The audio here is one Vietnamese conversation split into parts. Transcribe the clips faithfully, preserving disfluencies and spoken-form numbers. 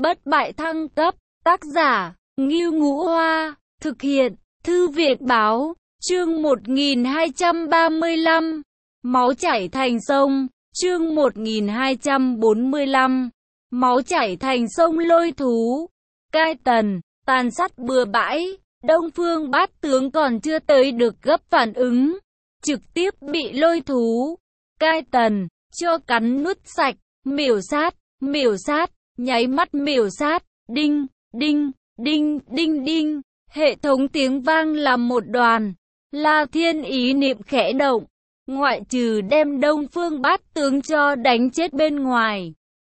bất bại thăng cấp, tác giả, Ngưu Ngũ Hoa, thực hiện, Thư viện Báo, chương một nghìn hai trăm ba mươi lăm, máu chảy thành sông, chương một nghìn hai trăm bốn mươi lăm, máu chảy thành sông lôi thú, cai tần, tàn sát bừa bãi, Đông Phương Bát Tướng còn chưa tới được gấp phản ứng, trực tiếp bị lôi thú, cai tần, cho cắn nuốt sạch, miểu sát, miểu sát, nháy mắt miểu sát, đinh, đinh, đinh, đinh đinh, hệ thống tiếng vang làm một đoàn. La Thiên ý niệm khẽ động, ngoại trừ đem Đông Phương Bát Tướng cho đánh chết bên ngoài,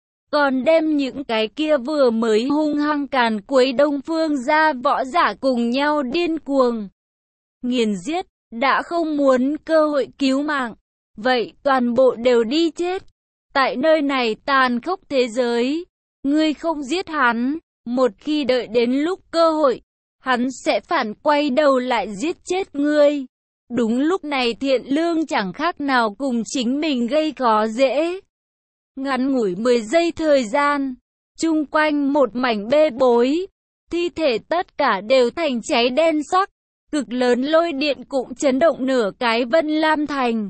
còn đem những cái kia vừa mới hung hăng càn quấy Đông Phương gia võ giả cùng nhau điên cuồng nghiền giết, đã không muốn cơ hội cứu mạng, vậy toàn bộ đều đi chết. Tại nơi này tàn khốc thế giới, ngươi không giết hắn, một khi đợi đến lúc cơ hội, hắn sẽ phản quay đầu lại giết chết ngươi. Đúng lúc này Thiện Lương chẳng khác nào cùng chính mình gây khó dễ. Ngắn ngủi mười giây thời gian, chung quanh một mảnh bê bối, thi thể tất cả đều thành cháy đen sắc, cực lớn lôi điện cũng chấn động nửa cái Vân Lam Thành.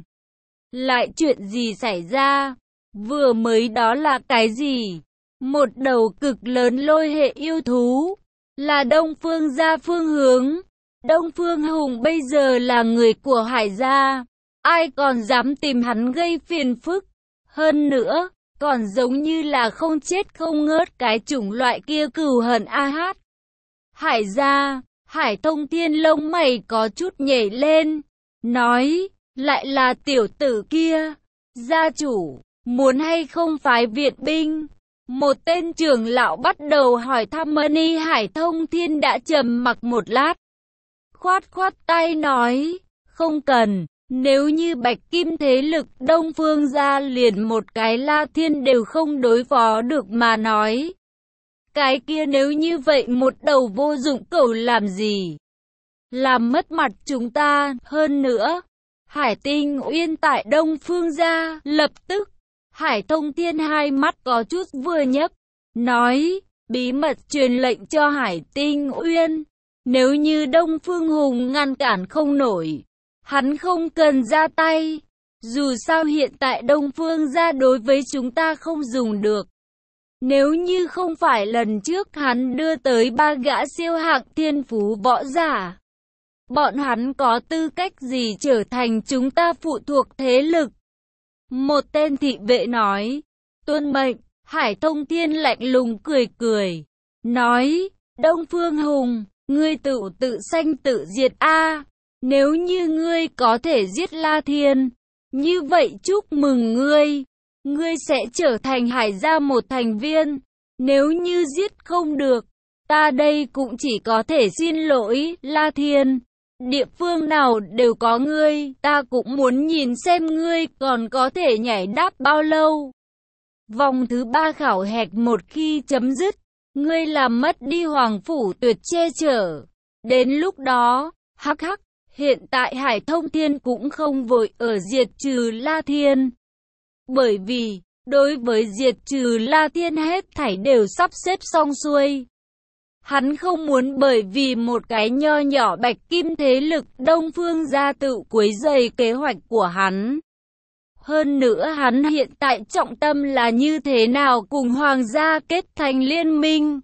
Lại chuyện gì xảy ra? Vừa mới đó là cái gì? Một đầu cực lớn lôi hệ yêu thú, là Đông Phương gia phương hướng. Đông Phương Hùng bây giờ là người của Hải gia, ai còn dám tìm hắn gây phiền phức. Hơn nữa, còn giống như là không chết không ngớt cái chủng loại kia cừu hận a hát. Hải gia, Hải Thông Thiên lông mày có chút nhảy lên, nói, lại là tiểu tử kia, gia chủ, muốn hay không phái viện binh? Một tên trưởng lão bắt đầu hỏi thăm Mani. Hải Thông Thiên đã trầm mặc một lát, khoát khoát tay nói, không cần, nếu như Bạch Kim thế lực Đông Phương gia liền một cái La Thiên đều không đối phó được mà nói. Cái kia nếu như vậy một đầu vô dụng cẩu làm gì? Làm mất mặt chúng ta, hơn nữa. Hải Tinh Uyên tại Đông Phương gia, lập tức. Hải Thông Thiên hai mắt có chút vừa nhấc, nói, bí mật truyền lệnh cho Hải Tinh Uyên. Nếu như Đông Phương Hùng ngăn cản không nổi, hắn không cần ra tay. Dù sao hiện tại Đông Phương gia đối với chúng ta không dùng được. Nếu như không phải lần trước hắn đưa tới ba gã siêu hạng thiên phú võ giả, bọn hắn có tư cách gì trở thành chúng ta phụ thuộc thế lực? Một tên thị vệ nói, tuân mệnh. Hải Thông Thiên lạnh lùng cười cười, nói, Đông Phương Hùng, ngươi tự tự sanh tự diệt a. Nếu như ngươi có thể giết La Thiên, như vậy chúc mừng ngươi, ngươi sẽ trở thành Hải gia một thành viên. Nếu như giết không được, ta đây cũng chỉ có thể xin lỗi La Thiên. Địa phương nào đều có ngươi, ta cũng muốn nhìn xem ngươi còn có thể nhảy đáp bao lâu. Vòng thứ ba khảo hạch một khi chấm dứt, ngươi làm mất đi Hoàng phủ tuyệt che chở. Đến lúc đó, hắc hắc, hiện tại Hải Thông Thiên cũng không vội ở diệt trừ La Thiên. Bởi vì, đối với diệt trừ La Thiên hết thảy đều sắp xếp xong xuôi. Hắn không muốn bởi vì một cái nho nhỏ Bạch Kim thế lực Đông Phương gia tự quấy rầy kế hoạch của hắn. Hơn nữa hắn hiện tại trọng tâm là như thế nào cùng Hoàng gia kết thành liên minh.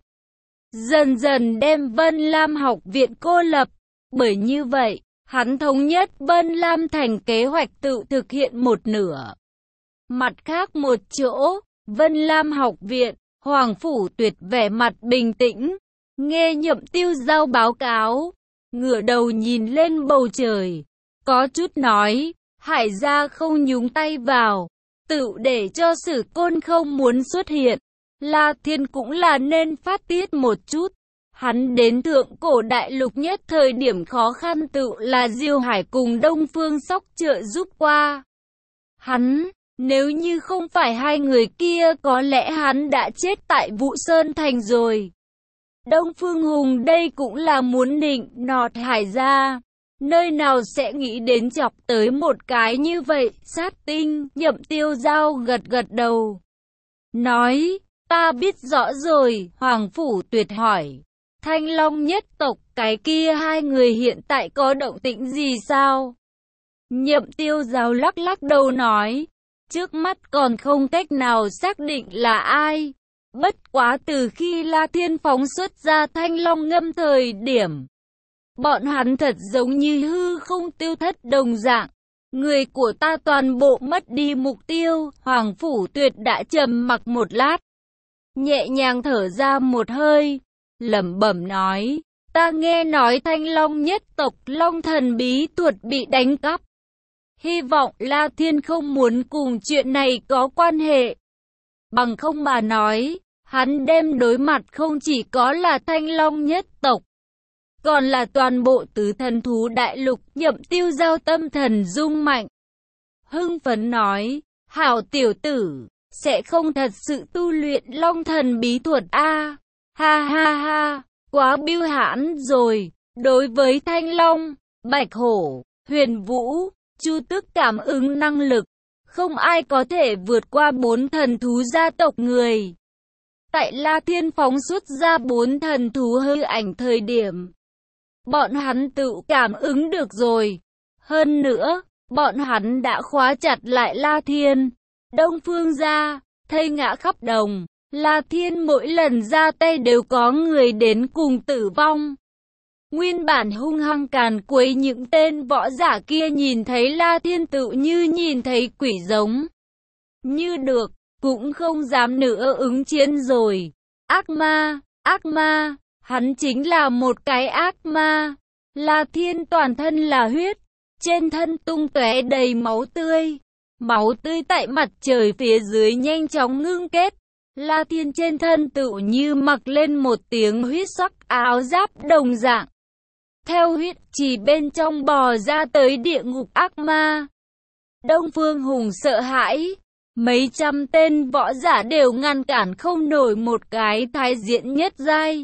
Dần dần đem Vân Lam học viện cô lập. Bởi như vậy, hắn thống nhất Vân Lam thành kế hoạch tự thực hiện một nửa. Mặt khác một chỗ, Vân Lam học viện, Hoàng phủ tuyệt vẻ mặt bình tĩnh. Nghe Nhậm Tiêu Giao báo cáo, ngửa đầu nhìn lên bầu trời, có chút nói, Hải gia không nhúng tay vào, tự để cho Sử Côn không muốn xuất hiện. La Thiên cũng là nên phát tiết một chút. Hắn đến thượng cổ đại lục nhất thời điểm khó khăn tự là Diêu Hải cùng Đông Phương Sóc trợ giúp qua. Hắn, nếu như không phải hai người kia có lẽ hắn đã chết tại Vũ Sơn Thành rồi. Đông Phương Hùng đây cũng là muốn nịnh nọt Hải gia, nơi nào sẽ nghĩ đến chọc tới một cái như vậy. Sát Tinh, Nhậm Tiêu Giao gật gật đầu, nói, Ta biết rõ rồi, Hoàng Phủ Tuyệt hỏi. Thanh Long nhất tộc, cái kia hai người hiện tại có động tĩnh gì sao? Nhậm Tiêu Giáo lắc lắc đầu nói, trước mắt còn không cách nào xác định là ai. Bất quá từ khi La Thiên phóng xuất ra Thanh Long ngâm thời điểm, bọn hắn thật giống như hư không tiêu thất đồng dạng. Người của ta toàn bộ mất đi mục tiêu. Hoàng Phủ Tuyệt đã trầm mặc một lát, nhẹ nhàng thở ra một hơi, lẩm bẩm nói, ta nghe nói Thanh Long nhất tộc Long thần bí thuật bị đánh cắp. Hy vọng La Thiên không muốn cùng chuyện này có quan hệ. Bằng không mà nói, hắn đem đối mặt không chỉ có là Thanh Long nhất tộc, còn là toàn bộ tứ thần thú đại lục. Nhậm Tiêu Giao tâm thần rung mạnh, hưng phấn nói, hảo tiểu tử, sẽ không thật sự tu luyện Long thần bí thuật a? À, ha ha ha, quá biêu hãn rồi. Đối với Thanh Long, Bạch Hổ, Huyền Vũ, Chu Tước cảm ứng năng lực, không ai có thể vượt qua bốn thần thú gia tộc người. Tại La Thiên phóng xuất ra bốn thần thú hư ảnh thời điểm, bọn hắn tự cảm ứng được rồi. Hơn nữa, bọn hắn đã khóa chặt lại La Thiên. Đông Phương gia, thây ngã khắp đồng. La Thiên mỗi lần ra tay đều có người đến cùng tử vong. Nguyên bản hung hăng càn quấy những tên võ giả kia nhìn thấy La Thiên tự như nhìn thấy quỷ giống. Như được, cũng không dám nữa ứng chiến rồi. Ác ma, ác ma, hắn chính là một cái ác ma. La Thiên toàn thân là huyết, trên thân tung tóe đầy máu tươi. Máu tươi tại mặt trời phía dưới nhanh chóng ngưng kết. La Thiên trên thân tự như mặc lên một tiếng huyết sắc áo giáp đồng dạng. Theo huyết chỉ bên trong bò ra tới địa ngục ác ma. Đông Phương Hùng sợ hãi. Mấy trăm tên võ giả đều ngăn cản không nổi một cái thái diễn nhất giai.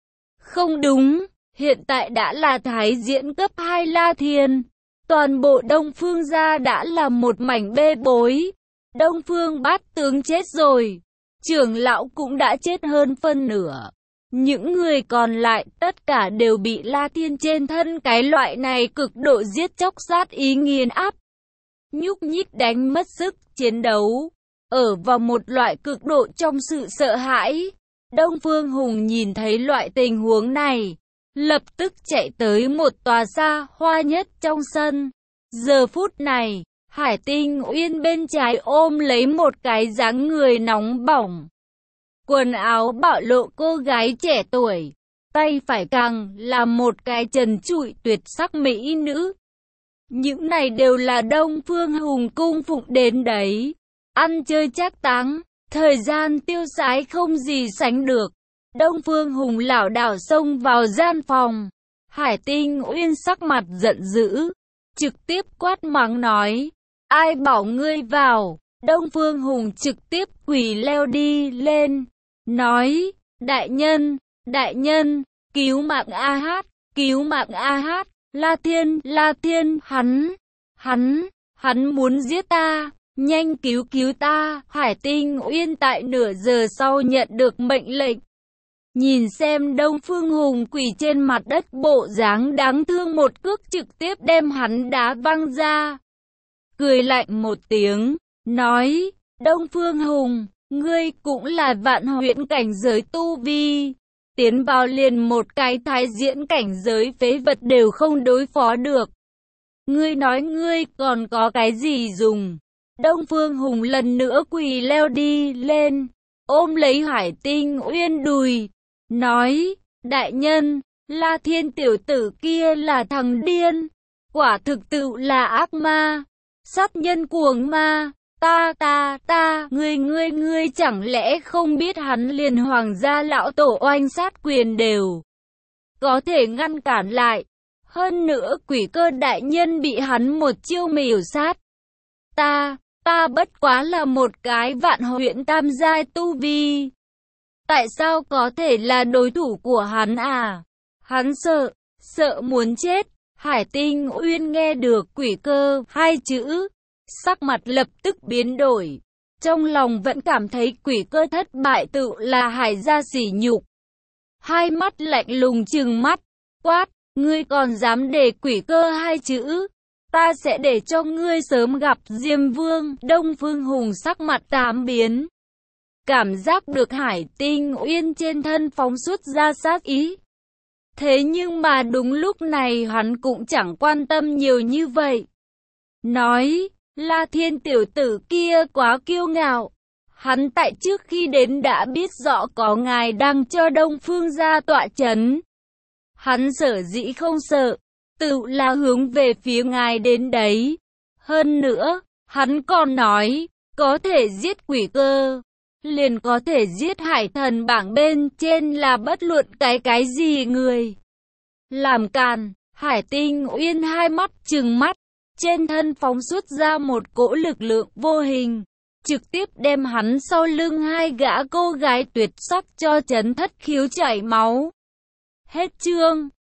Không đúng, hiện tại đã là thái diễn cấp hai La Thiên. Toàn bộ Đông Phương gia đã là một mảnh bê bối. Đông Phương Bát tướng chết rồi. Trưởng lão cũng đã chết hơn phân nửa. Những người còn lại tất cả đều bị La Thiên trên thân cái loại này cực độ giết chóc sát ý nghiền áp. Nhúc nhích đánh mất sức chiến đấu. Ở vào một loại cực độ trong sự sợ hãi. Đông Phương Hùng nhìn thấy loại tình huống này, lập tức chạy tới một tòa xa hoa nhất trong sân. Giờ phút này, Hải Tinh Uyên bên trái ôm lấy một cái dáng người nóng bỏng. Quần áo bạo lộ cô gái trẻ tuổi, tay phải càng là một cái trần trụi tuyệt sắc mỹ nữ. Những này đều là Đông Phương Hùng cung phụng đến đấy. Ăn chơi trác táng, thời gian tiêu sái không gì sánh được. Đông Phương Hùng lảo đảo xông vào gian phòng. Hải Tinh Uyên sắc mặt giận dữ, trực tiếp quát mắng nói, ai bảo ngươi vào. Đông Phương Hùng trực tiếp quỳ leo đi lên, nói, đại nhân, đại nhân, cứu mạng A Hát, cứu mạng A Hát, La Thiên, La Thiên, hắn, hắn, hắn muốn giết ta. Nhanh cứu cứu ta. Hải Tinh Uyên tại nửa giờ sau nhận được mệnh lệnh. Nhìn xem Đông Phương Hùng quỳ trên mặt đất bộ dáng đáng thương, một cước trực tiếp đem hắn đá văng ra. Cười lạnh một tiếng, nói, Đông Phương Hùng, ngươi cũng là vạn huyễn cảnh giới tu vi. Tiến vào liền một cái thái diễn cảnh giới phế vật đều không đối phó được. Ngươi nói ngươi còn có cái gì dùng? Đông Phương Hùng lần nữa quỳ leo đi lên, ôm lấy Hải Tinh Uyên đùi, nói, đại nhân, La Thiên tiểu tử kia là thằng điên, quả thực tự là ác ma, sát nhân cuồng ma, ta ta ta, ngươi ngươi ngươi chẳng lẽ không biết hắn liền hoàng gia lão tổ oanh sát quyền đều có thể ngăn cản lại, hơn nữa Quỷ Cơ đại nhân bị hắn một chiêu miểu sát. Ta Ta bất quá là một cái vạn huyễn tam giai tu vi. Tại sao có thể là đối thủ của hắn à? Hắn sợ, sợ muốn chết. Hải Tinh Uyên nghe được Quỷ Cơ hai chữ, sắc mặt lập tức biến đổi. trong lòng vẫn cảm thấy quỷ cơ thất bại tự là Hải gia sỉ nhục. Hai mắt lạnh lùng trừng mắt, quát, ngươi còn dám để quỷ cơ hai chữ, ta sẽ để cho ngươi sớm gặp Diêm Vương. Đông Phương Hùng sắc mặt tám biến, cảm giác được Hải Tinh Uyên trên thân phóng xuất ra sát ý. Thế nhưng mà đúng lúc này hắn cũng chẳng quan tâm nhiều như vậy. Nói, La Thiên tiểu tử kia quá kiêu ngạo. Hắn tại trước khi đến đã biết rõ có ngài đang cho Đông Phương gia tọa chấn. Hắn sở dĩ không sợ, tự là hướng về phía ngài đến đấy. Hơn nữa, hắn còn nói, có thể giết quỷ cơ, liền có thể giết hải thần bảng bên trên là bất luận cái cái gì người. Làm càn, Hải Tinh Uyên hai mắt trừng mắt, trên thân phóng xuất ra một cỗ lực lượng vô hình, trực tiếp đem hắn sau lưng hai gã cô gái tuyệt sắc cho chấn thất khiếu chảy máu. Hết chương.